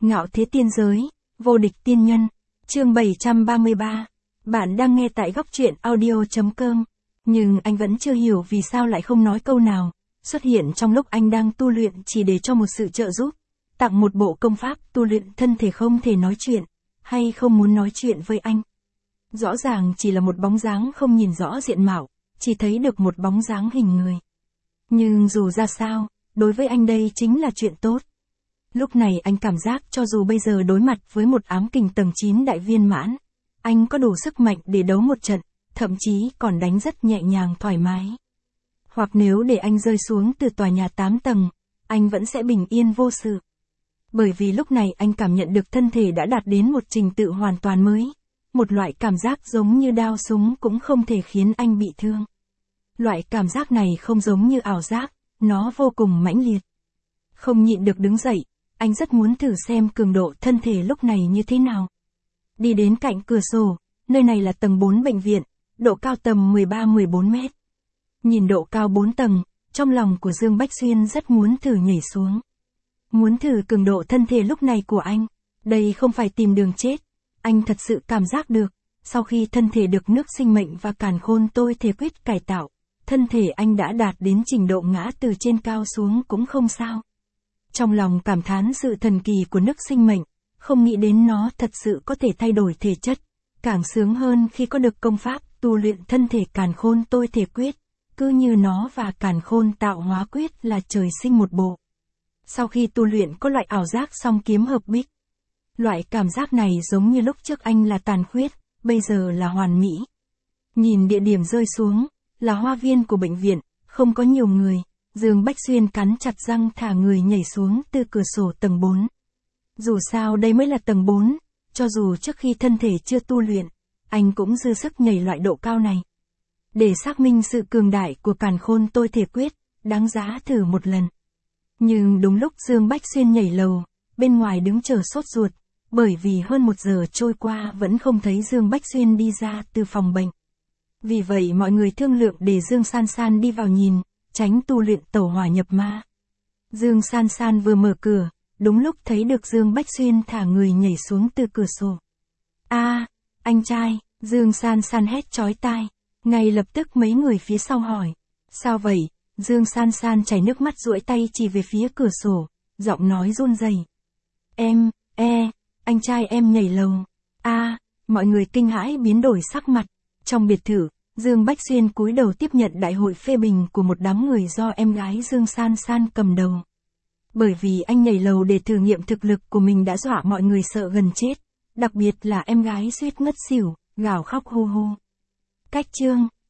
Ngạo thế tiên giới, vô địch tiên nhân, chương 733. Bạn đang nghe tại góc truyện audio.com. Nhưng anh vẫn chưa hiểu vì sao lại không nói câu nào, xuất hiện trong lúc anh đang tu luyện chỉ để cho một sự trợ giúp, tặng một bộ công pháp tu luyện thân thể không thể nói chuyện, hay không muốn nói chuyện với anh. Rõ ràng chỉ là một bóng dáng không nhìn rõ diện mạo, chỉ thấy được một bóng dáng hình người. Nhưng dù ra sao, đối với anh đây chính là chuyện tốt. Lúc này anh cảm giác cho dù bây giờ đối mặt với một ám kình tầng 9 đại viên mãn, anh có đủ sức mạnh để đấu một trận, thậm chí còn đánh rất nhẹ nhàng thoải mái. Hoặc nếu để anh rơi xuống từ tòa nhà 8 tầng, anh vẫn sẽ bình yên vô sự. Bởi vì lúc này anh cảm nhận được thân thể đã đạt đến một trình tự hoàn toàn mới, một loại cảm giác giống như đao súng cũng không thể khiến anh bị thương. Loại cảm giác này không giống như ảo giác, nó vô cùng mãnh liệt. Không nhịn được đứng dậy, anh rất muốn thử xem cường độ thân thể lúc này như thế nào. Đi đến cạnh cửa sổ, nơi này là tầng 4 bệnh viện, độ cao tầm 13-14 mét. Nhìn độ cao 4 tầng, trong lòng của Dương Bách Xuyên rất muốn thử nhảy xuống. Muốn thử cường độ thân thể lúc này của anh, đây không phải tìm đường chết. Anh thật sự cảm giác được, sau khi thân thể được nước sinh mệnh và càn khôn tôi thể quyết cải tạo, thân thể anh đã đạt đến trình độ ngã từ trên cao xuống cũng không sao. Trong lòng cảm thán sự thần kỳ của nước sinh mệnh, không nghĩ đến nó thật sự có thể thay đổi thể chất, càng sướng hơn khi có được công pháp tu luyện thân thể càn khôn tôi thể quyết, cứ như nó và càn khôn tạo hóa quyết là trời sinh một bộ. Sau khi tu luyện có loại ảo giác song kiếm hợp bích. Loại cảm giác này giống như lúc trước anh là tàn khuyết, bây giờ là hoàn mỹ. Nhìn địa điểm rơi xuống, là hoa viên của bệnh viện, không có nhiều người. Dương Bách Xuyên cắn chặt răng thả người nhảy xuống từ cửa sổ tầng 4. Dù sao đây mới là tầng 4, cho dù trước khi thân thể chưa tu luyện, anh cũng dư sức nhảy loại độ cao này. Để xác minh sự cường đại của càn khôn tôi thể quyết, đáng giá thử một lần. Nhưng đúng lúc Dương Bách Xuyên nhảy lầu, bên ngoài đứng chờ sốt ruột, bởi vì hơn 1 giờ trôi qua vẫn không thấy Dương Bách Xuyên đi ra từ phòng bệnh. Vì vậy mọi người thương lượng để Dương San San đi vào nhìn, tránh tu luyện tẩu hỏa nhập ma. Dương San San vừa mở cửa, đúng lúc thấy được Dương Bách Xuyên thả người nhảy xuống từ cửa sổ. Anh trai, Dương San San hét chói tai. Ngay lập tức mấy người phía sau hỏi. Sao vậy? Dương San San chảy nước mắt duỗi tay chỉ về phía cửa sổ, giọng nói run rẩy. Anh trai em nhảy lầu. Mọi người kinh hãi biến đổi sắc mặt. Trong biệt thự, Dương Bách Xuyên cúi đầu tiếp nhận đại hội phê bình của một đám người do em gái Dương San San cầm đầu. Bởi vì anh nhảy lầu để thử nghiệm thực lực của mình đã dọa mọi người sợ gần chết, đặc biệt là em gái suýt ngất xỉu, gào khóc hu hu. Cách chương